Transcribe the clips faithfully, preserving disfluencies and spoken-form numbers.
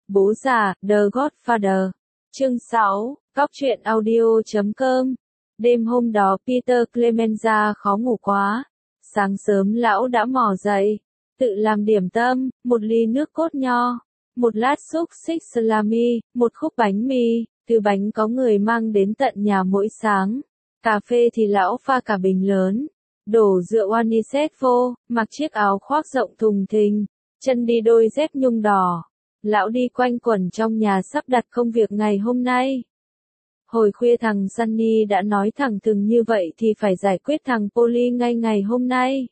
Bố già, The Godfather. Chương sáu, Cóc truyện audio chấm com. Đêm hôm đó Peter Clemenza khó ngủ quá. Sáng sớm lão đã mò dậy, tự làm điểm tâm, một ly nước cốt nho, một lát xúc xích salami, một khúc bánh mì, từ bánh có người mang đến tận nhà mỗi sáng. Cà phê thì lão pha cả bình lớn, đổ rượu anisette vô, mặc chiếc áo khoác rộng thùng thình, chân đi đôi dép nhung đỏ. Lão đi quanh quẩn trong nhà sắp đặt công việc ngày hôm nay. Hồi khuya thằng Sunny đã nói thẳng thừng như vậy thì phải giải quyết thằng Polly ngay ngày hôm nay.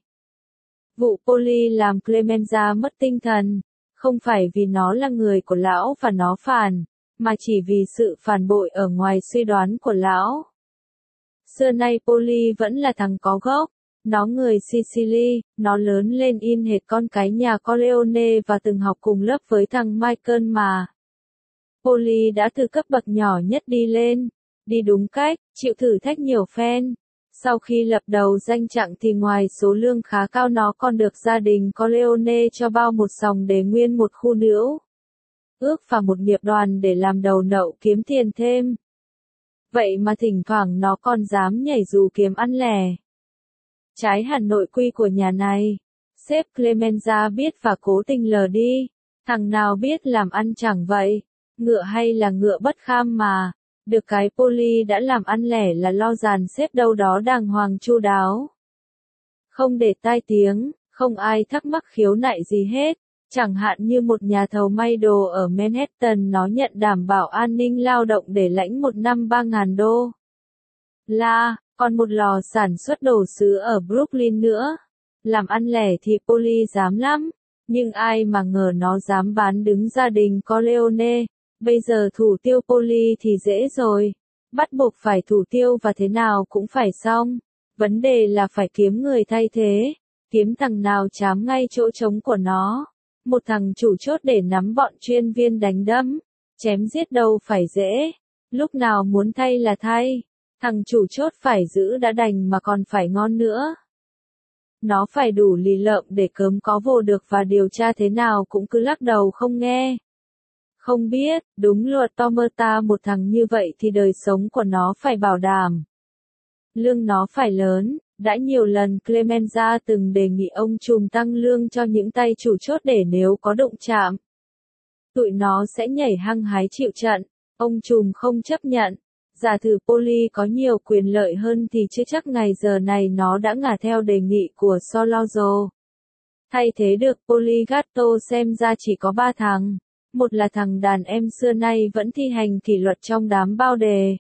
Vụ Polly làm Clemenza mất tinh thần, không phải vì nó là người của lão và nó phản, mà chỉ vì sự phản bội ở ngoài suy đoán của lão. Xưa nay Polly vẫn là thằng có gốc. Nó người Sicily, nó lớn lên in hệt con cái nhà Corleone và từng học cùng lớp với thằng Michael mà. Polly đã từ cấp bậc nhỏ nhất đi lên, đi đúng cách, chịu thử thách nhiều phen. Sau khi lập đầu danh trạng thì ngoài số lương khá cao nó còn được gia đình Corleone cho bao một sòng để nguyên một khu nữ ước và một nghiệp đoàn để làm đầu nậu kiếm tiền thêm. Vậy mà thỉnh thoảng nó còn dám nhảy dù kiếm ăn lẻ. Trái hẳn nội quy của nhà này. Sếp Clemenza biết và cố tình lờ đi. Thằng nào biết làm ăn chẳng vậy. Ngựa hay là ngựa bất kham mà. Được cái Polly đã làm ăn lẻ là lo dàn xếp đâu đó đàng hoàng chu đáo. Không để tai tiếng, không ai thắc mắc khiếu nại gì hết. Chẳng hạn như một nhà thầu may đồ ở Manhattan nó nhận đảm bảo an ninh lao động để lãnh một năm ba ngàn đô la. Còn một lò sản xuất đồ sứ ở Brooklyn nữa. Làm ăn lẻ thì Polly dám lắm. Nhưng ai mà ngờ nó dám bán đứng gia đình Corleone. Bây giờ thủ tiêu Polly thì dễ rồi. Bắt buộc phải thủ tiêu và thế nào cũng phải xong. Vấn đề là phải kiếm người thay thế. Kiếm thằng nào chám ngay chỗ trống của nó. Một thằng chủ chốt để nắm bọn chuyên viên đánh đấm. Chém giết đâu phải dễ. Lúc nào muốn thay là thay. Thằng chủ chốt phải giữ đã đành mà còn phải ngon nữa. Nó phải đủ lì lợm để cớm có vô được và điều tra thế nào cũng cứ lắc đầu không nghe. Không biết, đúng luật Tomerta một thằng như vậy thì đời sống của nó phải bảo đảm. Lương nó phải lớn, đã nhiều lần Clemenza từng đề nghị ông trùm tăng lương cho những tay chủ chốt để nếu có đụng chạm. Tụi nó sẽ nhảy hăng hái chịu trận, ông trùm không chấp nhận. Giả thử Polly có nhiều quyền lợi hơn thì chưa chắc ngày giờ này nó đã ngả theo đề nghị của Solozzo. Thay thế được Polly Gatto xem ra chỉ có ba thằng. Một là thằng đàn em xưa nay vẫn thi hành kỷ luật trong đám bao đề.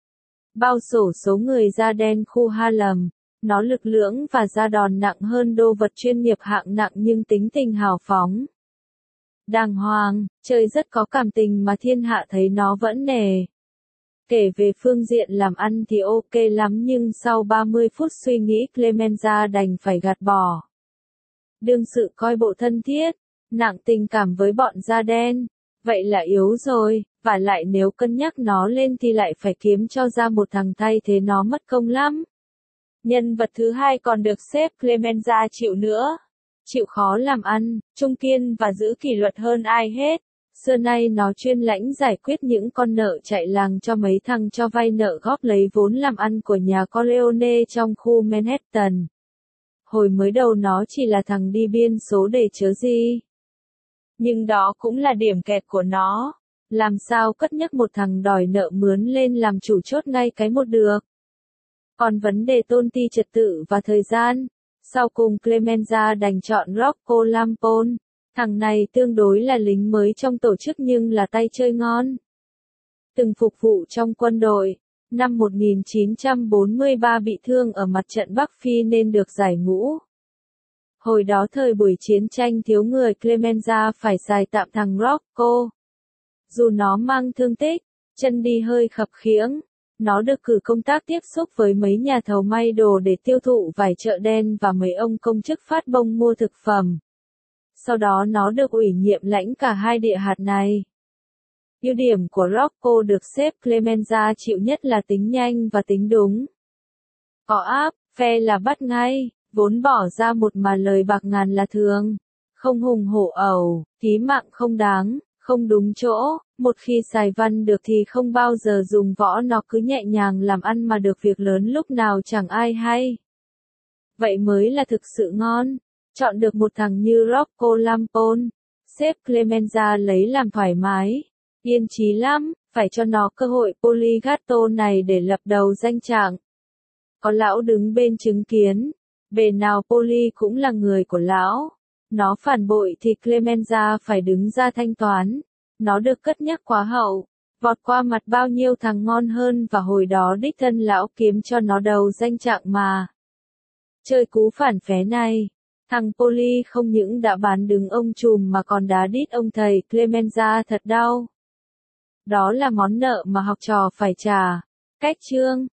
Bao sổ số người da đen khu Harlem. Nó lực lưỡng và da đòn nặng hơn đô vật chuyên nghiệp hạng nặng nhưng tính tình hào phóng. Đàng hoàng, chơi rất có cảm tình mà thiên hạ thấy nó vẫn nể. Kể về phương diện làm ăn thì ok lắm nhưng sau ba mươi phút suy nghĩ Clemenza đành phải gạt bỏ. Đương sự coi bộ thân thiết, nặng tình cảm với bọn da đen, vậy là yếu rồi, và lại nếu cân nhắc nó lên thì lại phải kiếm cho ra một thằng thay thế nó mất công lắm. Nhân vật thứ hai còn được sếp Clemenza chịu nữa. Chịu khó làm ăn, trung kiên và giữ kỷ luật hơn ai hết. Xưa nay nó chuyên lãnh giải quyết những con nợ chạy làng cho mấy thằng cho vay nợ góp lấy vốn làm ăn của nhà Corleone trong khu Manhattan. Hồi mới đầu nó chỉ là thằng đi biên số để chớ gì. Nhưng đó cũng là điểm kẹt của nó. Làm sao cất nhắc một thằng đòi nợ mướn lên làm chủ chốt ngay cái một được. Còn vấn đề tôn ti trật tự và thời gian, sau cùng Clemenza đành chọn Rocco Lampone. Thằng này tương đối là lính mới trong tổ chức nhưng là tay chơi ngon. Từng phục vụ trong quân đội, năm một nghìn chín trăm bốn mươi ba bị thương ở mặt trận Bắc Phi nên được giải ngũ. Hồi đó thời buổi chiến tranh thiếu người Clemenza phải xài tạm thằng Rocco. Dù nó mang thương tích, chân đi hơi khập khiễng, nó được cử công tác tiếp xúc với mấy nhà thầu may đồ để tiêu thụ vải chợ đen và mấy ông công chức phát bông mua thực phẩm. Sau đó nó được ủy nhiệm lãnh cả hai địa hạt này. Ưu điểm của Rocco được sếp Clemenza chịu nhất là tính nhanh và tính đúng. Có áp, phe là bắt ngay, vốn bỏ ra một mà lời bạc ngàn là thường. Không hùng hổ ẩu, tí mạng không đáng, không đúng chỗ, một khi xài văn được thì không bao giờ dùng võ, nó cứ nhẹ nhàng làm ăn mà được việc lớn lúc nào chẳng ai hay. Vậy mới là thực sự ngon. Chọn được một thằng như Rocco Lampone, sếp Clemenza lấy làm thoải mái, yên chí lắm, phải cho nó cơ hội Poligatto này để lập đầu danh trạng. Có lão đứng bên chứng kiến, bề nào Poli cũng là người của lão. Nó phản bội thì Clemenza phải đứng ra thanh toán. Nó được cất nhắc quá hậu, vọt qua mặt bao nhiêu thằng ngon hơn và hồi đó đích thân lão kiếm cho nó đầu danh trạng mà. Chơi cú phản phé này, thằng Poli không những đã bán đứng ông trùm mà còn đá đít ông thầy Clemenza thật đau. Đó là món nợ mà học trò phải trả. Cách chương